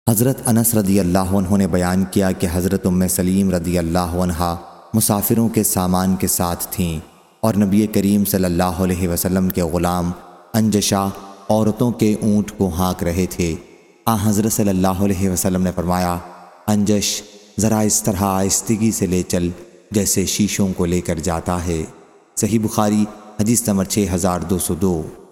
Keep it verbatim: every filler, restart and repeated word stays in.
हज़रत अनस रदी अल्लाह अन्हु ने बयान किया कि हज़रत उम्मे सलीम रदी अल्लाह अन्हा मुसाफिरों के सामान के साथ थीं और नबी करीम सल्लल्लाहु अलैहि वसल्लम के ग़ुलाम अंजशा औरतों के ऊँट को हाँक रहे थे। आ हज़रत सल्लल्लाहु अलैहि वसल्लम ने फरमाया, अंजश ज़रा इस तरह आहिस्तगी से ले चल जैसे शीशों को लेकर जाता है। सही बुखारी हदीस नंबर छः हज़ार दो सौ दो।